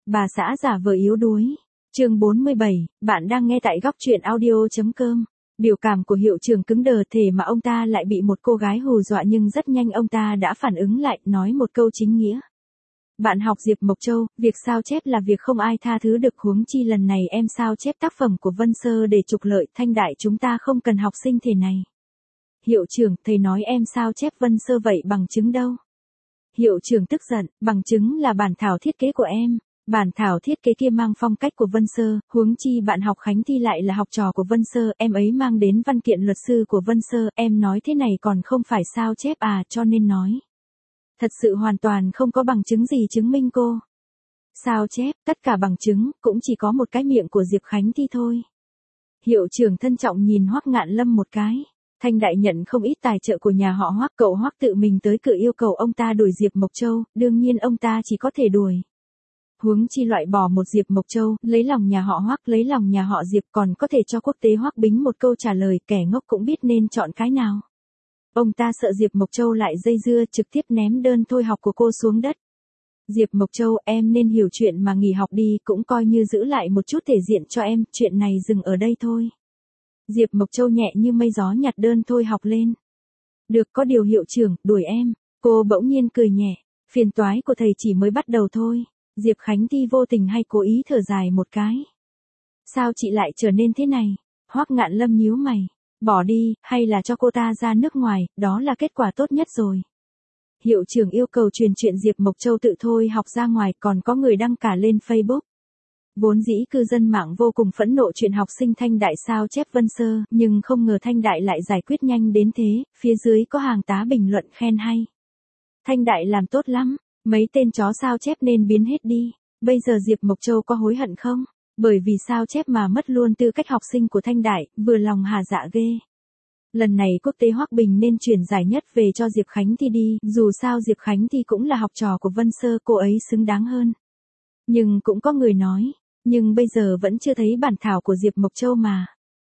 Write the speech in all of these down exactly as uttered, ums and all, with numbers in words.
Bà xã giả vờ yếu đuối. Chương bốn mươi bảy, bạn đang nghe tại góc truyện audio chấm com. Biểu cảm của hiệu trưởng cứng đờ thể mà ông ta lại bị một cô gái hù dọa, nhưng rất nhanh ông ta đã phản ứng lại, nói một câu chính nghĩa. Bạn học Diệp Mộc Châu, việc sao chép là việc không ai tha thứ được, huống chi lần này em sao chép tác phẩm của Vân Sơ để trục lợi, Thanh Đại chúng ta không cần học sinh thể này. Hiệu trưởng, thầy nói em sao chép Vân Sơ vậy bằng chứng đâu? Hiệu trưởng tức giận, bằng chứng là bản thảo thiết kế của em. Bản thảo thiết kế kia mang phong cách của Vân Sơ, huống chi bạn học Khánh Thi lại là học trò của Vân Sơ, em ấy mang đến văn kiện luật sư của Vân Sơ, em nói thế này còn không phải sao chép à, cho nên nói. Thật sự hoàn toàn không có bằng chứng gì chứng minh cô sao chép, tất cả bằng chứng cũng chỉ có một cái miệng của Diệp Khánh Thi thôi. Hiệu trưởng thân trọng nhìn Hoắc Ngạn Lâm một cái. Thanh Đại nhận không ít tài trợ của nhà họ Hoắc, cậu Hoắc tự mình tới cửa yêu cầu ông ta đuổi Diệp Mộc Châu, đương nhiên ông ta chỉ có thể đuổi. Huống chi loại bỏ một Diệp Mộc Châu, lấy lòng nhà họ Hoắc, lấy lòng nhà họ Diệp, còn có thể cho quốc tế Hoắc Bính một câu trả lời, kẻ ngốc cũng biết nên chọn cái nào. Ông ta sợ Diệp Mộc Châu lại dây dưa, trực tiếp ném đơn thôi học của cô xuống đất. Diệp Mộc Châu, em nên hiểu chuyện mà nghỉ học đi, cũng coi như giữ lại một chút thể diện cho em, chuyện này dừng ở đây thôi. Diệp Mộc Châu nhẹ như mây gió nhặt đơn thôi học lên. Được, có điều hiệu trưởng, đuổi em. Cô bỗng nhiên cười nhẹ, phiền toái của thầy chỉ mới bắt đầu thôi. Diệp Khánh Thi vô tình hay cố ý thở dài một cái. Sao chị lại trở nên thế này? Hoắc Ngạn Lâm nhíu mày. Bỏ đi, hay là cho cô ta ra nước ngoài, đó là kết quả tốt nhất rồi. Hiệu trưởng yêu cầu truyền chuyện Diệp Mộc Châu tự thôi học ra ngoài, còn có người đăng cả lên Facebook. Vốn dĩ cư dân mạng vô cùng phẫn nộ chuyện học sinh Thanh Đại sao chép Vân Sơ, nhưng không ngờ Thanh Đại lại giải quyết nhanh đến thế, phía dưới có hàng tá bình luận khen hay. Thanh Đại làm tốt lắm, mấy tên chó sao chép nên biến hết đi. Bây giờ Diệp Mộc Châu có hối hận không? Bởi vì sao chép mà mất luôn tư cách học sinh của Thanh Đại, vừa lòng hà dạ ghê. Lần này quốc tế Hoắc Bình nên chuyển giải nhất về cho Diệp Khánh Thi đi, dù sao Diệp Khánh Thi cũng là học trò của Vân Sơ, cô ấy xứng đáng hơn. Nhưng cũng có người nói, nhưng bây giờ vẫn chưa thấy bản thảo của Diệp Mộc Châu mà.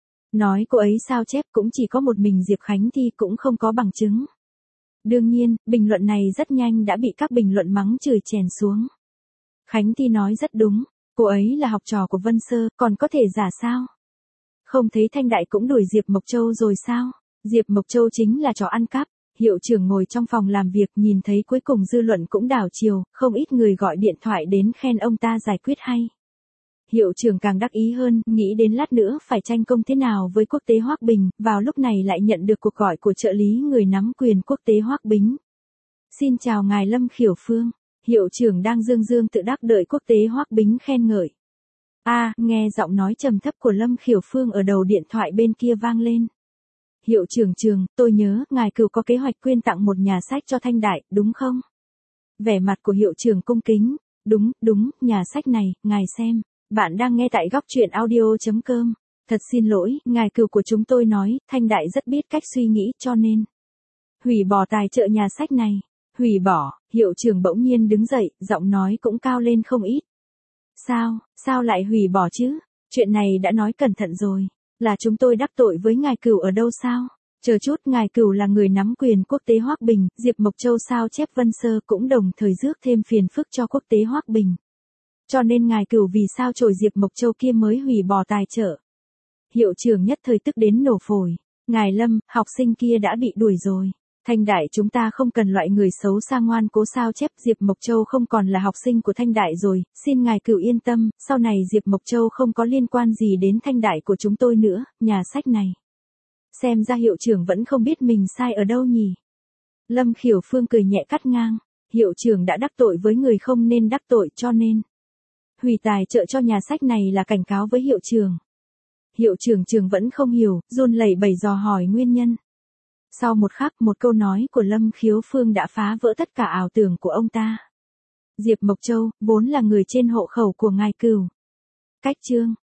Nói cô ấy sao chép cũng chỉ có một mình Diệp Khánh Thi, cũng không có bằng chứng. Đương nhiên, bình luận này rất nhanh đã bị các bình luận mắng chửi chèn xuống. Khánh Thi nói rất đúng, cô ấy là học trò của Vân Sơ, còn có thể giả sao? Không thấy Thanh Đại cũng đuổi Diệp Mộc Châu rồi sao? Diệp Mộc Châu chính là trò ăn cắp. Hiệu trưởng ngồi trong phòng làm việc nhìn thấy cuối cùng dư luận cũng đảo chiều, không ít người gọi điện thoại đến khen ông ta giải quyết hay. Hiệu trưởng càng đắc ý hơn, nghĩ đến lát nữa phải tranh công thế nào với quốc tế Hoắc Bình, vào lúc này lại nhận được cuộc gọi của trợ lý người nắm quyền quốc tế Hoắc Bính. Xin chào ngài Lâm Khiểu Phương. Hiệu trưởng đang dương dương tự đắc đợi quốc tế Hoắc Bính khen ngợi. A, à, nghe giọng nói trầm thấp của Lâm Khiểu Phương ở đầu điện thoại bên kia vang lên. Hiệu trưởng trường, tôi nhớ, ngài cựu có kế hoạch quyên tặng một nhà sách cho Thanh Đại, đúng không? Vẻ mặt của hiệu trưởng cung kính. Đúng, đúng, nhà sách này, ngài xem. Bạn đang nghe tại góc truyện audio chấm com. Thật xin lỗi, ngài cựu của chúng tôi nói, Thanh Đại rất biết cách suy nghĩ, cho nên hủy bỏ tài trợ nhà sách này. Hủy bỏ, hiệu trưởng bỗng nhiên đứng dậy, giọng nói cũng cao lên không ít. Sao, sao lại hủy bỏ chứ? Chuyện này đã nói cẩn thận rồi. Là chúng tôi đắc tội với ngài cửu ở đâu sao? Chờ chút, ngài cửu là người nắm quyền quốc tế Hoắc Bình, Diệp Mộc Châu sao chép Vân Sơ cũng đồng thời rước thêm phiền phức cho quốc tế Hoắc Bình. Cho nên ngài cửu vì sao trội Diệp Mộc Châu kia mới hủy bỏ tài trợ? Hiệu trưởng nhất thời tức đến nổ phổi. Ngài Lâm, học sinh kia đã bị đuổi rồi. Thanh Đại chúng ta không cần loại người xấu xa ngoan cố sao chép, Diệp Mộc Châu không còn là học sinh của Thanh Đại rồi, xin ngài cửu yên tâm, sau này Diệp Mộc Châu không có liên quan gì đến Thanh Đại của chúng tôi nữa, nhà sách này. Xem ra hiệu trưởng vẫn không biết mình sai ở đâu nhỉ. Lâm Khiểu Phương cười nhẹ cắt ngang, hiệu trưởng đã đắc tội với người không nên đắc tội, cho nên hủy tài trợ cho nhà sách này là cảnh cáo với hiệu trưởng. Hiệu trưởng trường vẫn không hiểu, run lẩy bẩy dò hỏi nguyên nhân. Sau một khắc, một câu nói của Lâm Khiếu Phương đã phá vỡ tất cả ảo tưởng của ông ta. Diệp Mộc Châu, vốn là người trên hộ khẩu của ngài cửu. Cách chương